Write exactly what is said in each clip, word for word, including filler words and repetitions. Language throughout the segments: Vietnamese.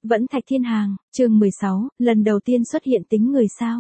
Vẫn Thạch Thiên Hàng, chương mười sáu, lần đầu tiên xuất hiện tính người sao?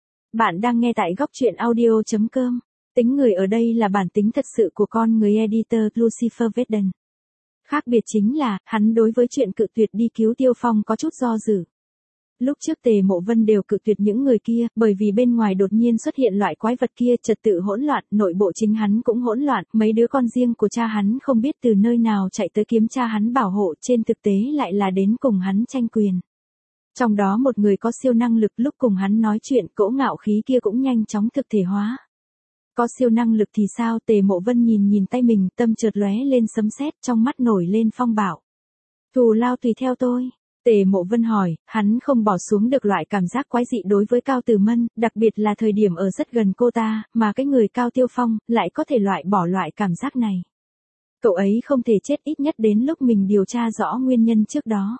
Bạn đang nghe tại góc truyện audio chấm com. Tính người ở đây là bản tính thật sự của con người editor Lucifer Veden. Khác biệt chính là, hắn đối với chuyện cự tuyệt đi cứu Tiêu Phong có chút do dự. Lúc trước Tề Mộ Vân đều cự tuyệt những người kia, bởi vì bên ngoài đột nhiên xuất hiện loại quái vật kia, trật tự hỗn loạn, nội bộ chính hắn cũng hỗn loạn, mấy đứa con riêng của cha hắn không biết từ nơi nào chạy tới kiếm cha hắn bảo hộ, trên thực tế lại là đến cùng hắn tranh quyền. Trong đó một người có siêu năng lực, lúc cùng hắn nói chuyện, cỗ ngạo khí kia cũng nhanh chóng thực thể hóa. Có siêu năng lực thì sao? Tề Mộ Vân nhìn nhìn tay mình, tâm chợt lóe lên sấm sét, trong mắt nổi lên phong bạo. Thù lao tùy theo tôi. Tề Mộ Vân hỏi, hắn không bỏ xuống được loại cảm giác quái dị đối với Cao Từ Mân, đặc biệt là thời điểm ở rất gần cô ta, mà cái người Cao Tiêu Phong, lại có thể loại bỏ loại cảm giác này. Cậu ấy không thể chết, ít nhất đến lúc mình điều tra rõ nguyên nhân trước đó.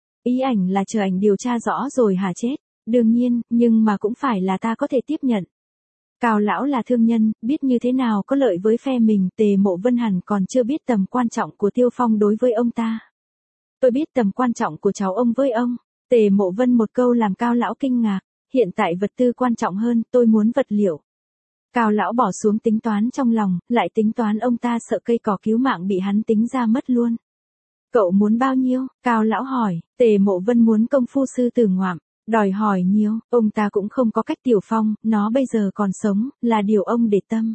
Ý ảnh là chờ ảnh điều tra rõ rồi hả? Chết. Đương nhiên, nhưng mà cũng phải là ta có thể tiếp nhận. Cao lão là thương nhân, biết như thế nào có lợi với phe mình, Tề Mộ Vân hẳn còn chưa biết tầm quan trọng của Tiêu Phong đối với ông ta. Tôi biết tầm quan trọng của cháu ông với ông. Tề Mộ Vân một câu làm Cao lão kinh ngạc. Hiện tại vật tư quan trọng hơn, tôi muốn vật liệu. Cao lão bỏ xuống tính toán trong lòng, lại tính toán ông ta sợ cây cỏ cứu mạng bị hắn tính ra mất luôn. Cậu muốn bao nhiêu? Cao lão hỏi. Tề Mộ Vân muốn công phu sư tử ngoạm. Đòi hỏi nhiều, ông ta cũng không có cách. Tiểu Phong, nó bây giờ còn sống, là điều ông để tâm.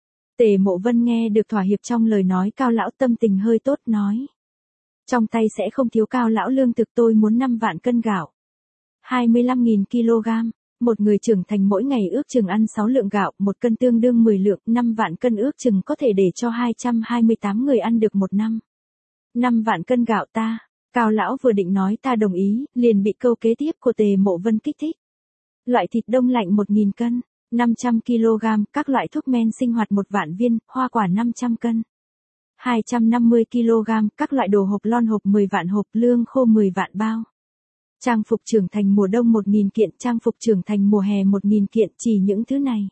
Tề Mộ Vân nghe được thỏa hiệp trong lời nói Cao lão, tâm tình hơi tốt, nói. Trong tay sẽ không thiếu. Cao lão lương thực, tôi muốn năm vạn cân gạo. hai mươi lăm nghìn ki lô gam. Một người trưởng thành mỗi ngày ước chừng ăn sáu lượng gạo, một cân tương đương mười lượng, năm vạn cân ước chừng có thể để cho hai trăm hai mươi tám người ăn được một năm. năm vạn cân gạo ta. Cao lão vừa định nói ta đồng ý, liền bị câu kế tiếp của Tề Mộ Vân kích thích. Loại thịt đông lạnh một nghìn cân, năm trăm ki lô gam, các loại thuốc men sinh hoạt một vạn viên, hoa quả năm trăm cân. hai trăm năm mươi ki lô gam, các loại đồ hộp lon hộp mười vạn hộp, lương khô mười vạn bao. Trang phục trưởng thành mùa đông một nghìn kiện, trang phục trưởng thành mùa hè một nghìn kiện, chỉ những thứ này.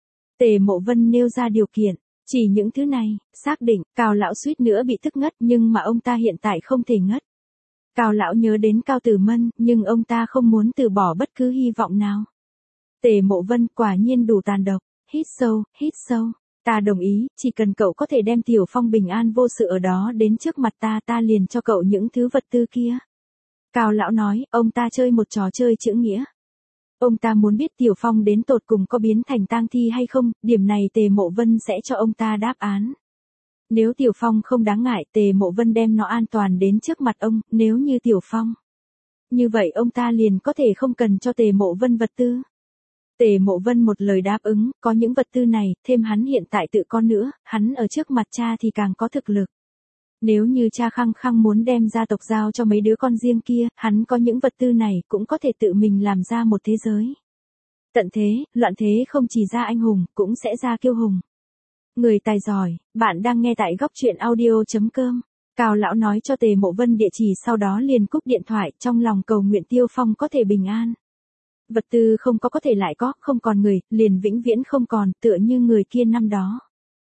Tề Mộ Vân nêu ra điều kiện, chỉ những thứ này, xác định. Cao lão suýt nữa bị tức ngất, nhưng mà ông ta hiện tại không thể ngất. Cao lão nhớ đến Cao Từ Mân, nhưng ông ta không muốn từ bỏ bất cứ hy vọng nào. Tề Mộ Vân quả nhiên đủ tàn độc. Hít sâu, hít sâu. Ta đồng ý, chỉ cần cậu có thể đem Tiểu Phong bình an vô sự ở đó đến trước mặt ta, ta liền cho cậu những thứ vật tư kia. Cao lão nói, ông ta chơi một trò chơi chữ nghĩa. Ông ta muốn biết Tiểu Phong đến tột cùng có biến thành tang thi hay không, điểm này Tề Mộ Vân sẽ cho ông ta đáp án. Nếu Tiểu Phong không đáng ngại, Tề Mộ Vân đem nó an toàn đến trước mặt ông, nếu như Tiểu Phong. Như vậy ông ta liền có thể không cần cho Tề Mộ Vân vật tư. Tề Mộ Vân một lời đáp ứng, có những vật tư này, thêm hắn hiện tại tự con nữa, hắn ở trước mặt cha thì càng có thực lực. Nếu như cha khăng khăng muốn đem gia tộc giao cho mấy đứa con riêng kia, hắn có những vật tư này cũng có thể tự mình làm ra một thế giới. Tận thế, loạn thế không chỉ ra anh hùng, cũng sẽ ra kiêu hùng. Người tài giỏi, bạn đang nghe tại góc truyện audio chấm com. Cao lão nói cho Tề Mộ Vân địa chỉ, sau đó liền cúp điện thoại, trong lòng cầu nguyện Tiêu Phong có thể bình an. Vật tư không có có thể lại có, không còn người, liền vĩnh viễn không còn, tựa như người kia năm đó.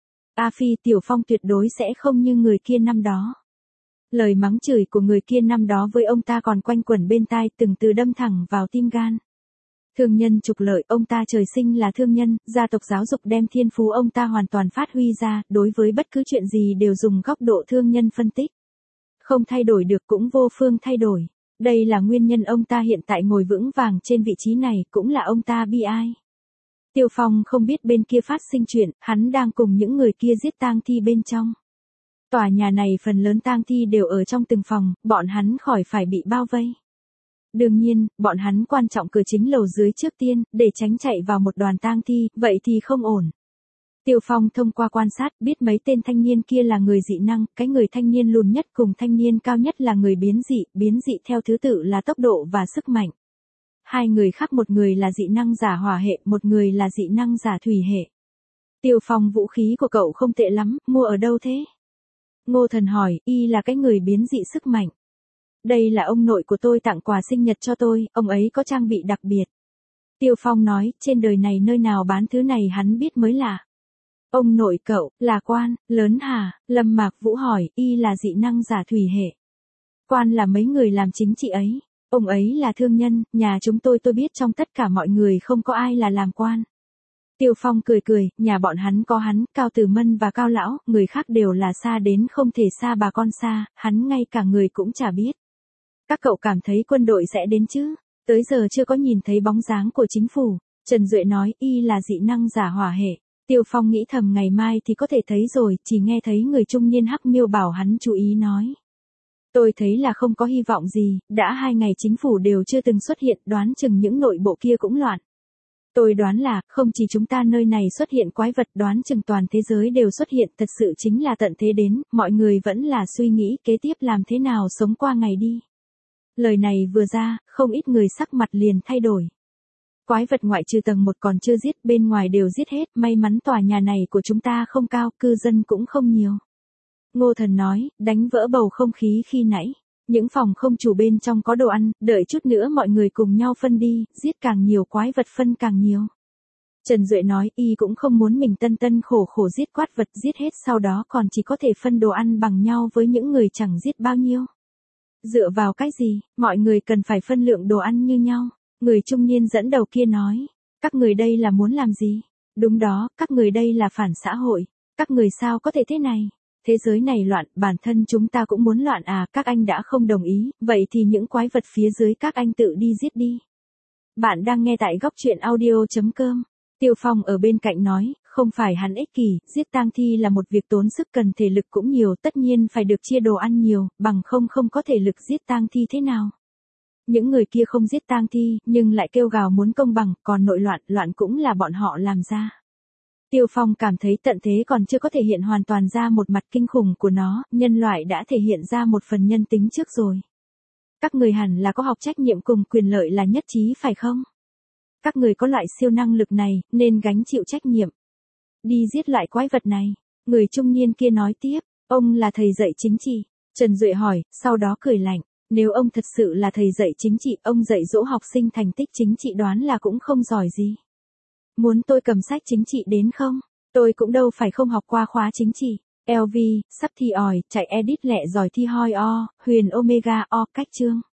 A Phi, Tiểu Phong tuyệt đối sẽ không như người kia năm đó. Lời mắng chửi của người kia năm đó với ông ta còn quanh quẩn bên tai, từng từ đâm thẳng vào tim gan. Thương nhân trục lợi, ông ta trời sinh là thương nhân, gia tộc giáo dục đem thiên phú ông ta hoàn toàn phát huy ra, đối với bất cứ chuyện gì đều dùng góc độ thương nhân phân tích. Không thay đổi được cũng vô phương thay đổi. Đây là nguyên nhân ông ta hiện tại ngồi vững vàng trên vị trí này, cũng là ông ta bi ai. Tiêu Phong không biết bên kia phát sinh chuyện, hắn đang cùng những người kia giết tang thi bên trong. Tòa nhà này phần lớn tang thi đều ở trong từng phòng, bọn hắn khỏi phải bị bao vây. Đương nhiên, bọn hắn quan trọng cửa chính lầu dưới trước tiên, để tránh chạy vào một đoàn tang thi, vậy thì không ổn. Tiêu Phong thông qua quan sát biết mấy tên thanh niên kia là người dị năng, cái người thanh niên lùn nhất cùng thanh niên cao nhất là người biến dị, biến dị theo thứ tự là tốc độ và sức mạnh. Hai người khác, một người là dị năng giả hỏa hệ, một người là dị năng giả thủy hệ. Tiêu Phong, vũ khí của cậu không tệ lắm, mua ở đâu thế? Ngô Thần hỏi, y là cái người biến dị sức mạnh. Đây là ông nội của tôi tặng quà sinh nhật cho tôi, ông ấy có trang bị đặc biệt. Tiêu Phong nói, trên đời này nơi nào bán thứ này hắn biết mới lạ. Ông nội cậu, là quan, lớn hả? Lâm Mạc Vũ hỏi, y là dị năng giả thủy hệ. Quan là mấy người làm chính trị ấy. Ông ấy là thương nhân, nhà chúng tôi tôi biết trong tất cả mọi người không có ai là làm quan. Tiêu Phong cười cười, nhà bọn hắn có hắn, Cao Tử Mân và Cao Lão, người khác đều là xa đến không thể xa bà con xa, hắn ngay cả người cũng chả biết. Các cậu cảm thấy quân đội sẽ đến chứ? Tới giờ chưa có nhìn thấy bóng dáng của chính phủ. Trần Duệ nói, y là dị năng giả hỏa hệ. Tiêu Phong nghĩ thầm ngày mai thì có thể thấy rồi, chỉ nghe thấy người trung niên Hắc Miêu bảo hắn chú ý nói. Tôi thấy là không có hy vọng gì, đã hai ngày chính phủ đều chưa từng xuất hiện, đoán chừng những nội bộ kia cũng loạn. Tôi đoán là, không chỉ chúng ta nơi này xuất hiện quái vật, đoán chừng toàn thế giới đều xuất hiện, thật sự chính là tận thế đến, mọi người vẫn là suy nghĩ kế tiếp làm thế nào sống qua ngày đi. Lời này vừa ra, không ít người sắc mặt liền thay đổi. Quái vật ngoại trừ tầng một còn chưa giết, bên ngoài đều giết hết, may mắn tòa nhà này của chúng ta không cao, cư dân cũng không nhiều. Ngô Thần nói, đánh vỡ bầu không khí khi nãy. Những phòng không chủ bên trong có đồ ăn, đợi chút nữa mọi người cùng nhau phân đi, giết càng nhiều quái vật phân càng nhiều. Trần Duệ nói, y cũng không muốn mình tân tân khổ khổ giết quát vật, giết hết sau đó còn chỉ có thể phân đồ ăn bằng nhau với những người chẳng giết bao nhiêu. Dựa vào cái gì, mọi người cần phải phân lượng đồ ăn như nhau. Người trung niên dẫn đầu kia nói, các người đây là muốn làm gì? Đúng đó, các người đây là phản xã hội. Các người sao có thể thế này? Thế giới này loạn, bản thân chúng ta cũng muốn loạn à, các anh đã không đồng ý, vậy thì những quái vật phía dưới các anh tự đi giết đi. Bạn đang nghe tại góc truyện audio chấm com. Tiêu Phong ở bên cạnh nói, không phải hắn ích kỷ, giết tang thi là một việc tốn sức cần thể lực cũng nhiều, tất nhiên phải được chia đồ ăn nhiều, bằng không không có thể lực giết tang thi thế nào. Những người kia không giết tang thi, nhưng lại kêu gào muốn công bằng, còn nội loạn, loạn cũng là bọn họ làm ra. Tiêu Phong cảm thấy tận thế còn chưa có thể hiện hoàn toàn ra một mặt kinh khủng của nó, nhân loại đã thể hiện ra một phần nhân tính trước rồi. Các người hẳn là có học trách nhiệm cùng quyền lợi là nhất trí phải không? Các người có loại siêu năng lực này, nên gánh chịu trách nhiệm. Đi giết loại quái vật này. Người trung niên kia nói tiếp, ông là thầy dạy chính trị. Trần Duệ hỏi, sau đó cười lạnh. Nếu ông thật sự là thầy dạy chính trị, ông dạy dỗ học sinh thành tích chính trị đoán là cũng không giỏi gì. Muốn tôi cầm sách chính trị đến không? Tôi cũng đâu phải không học qua khóa chính trị. lờ vê, sắp thi ỏi, chạy edit lẹ giỏi thi hoi o, huyền omega o, cách chương.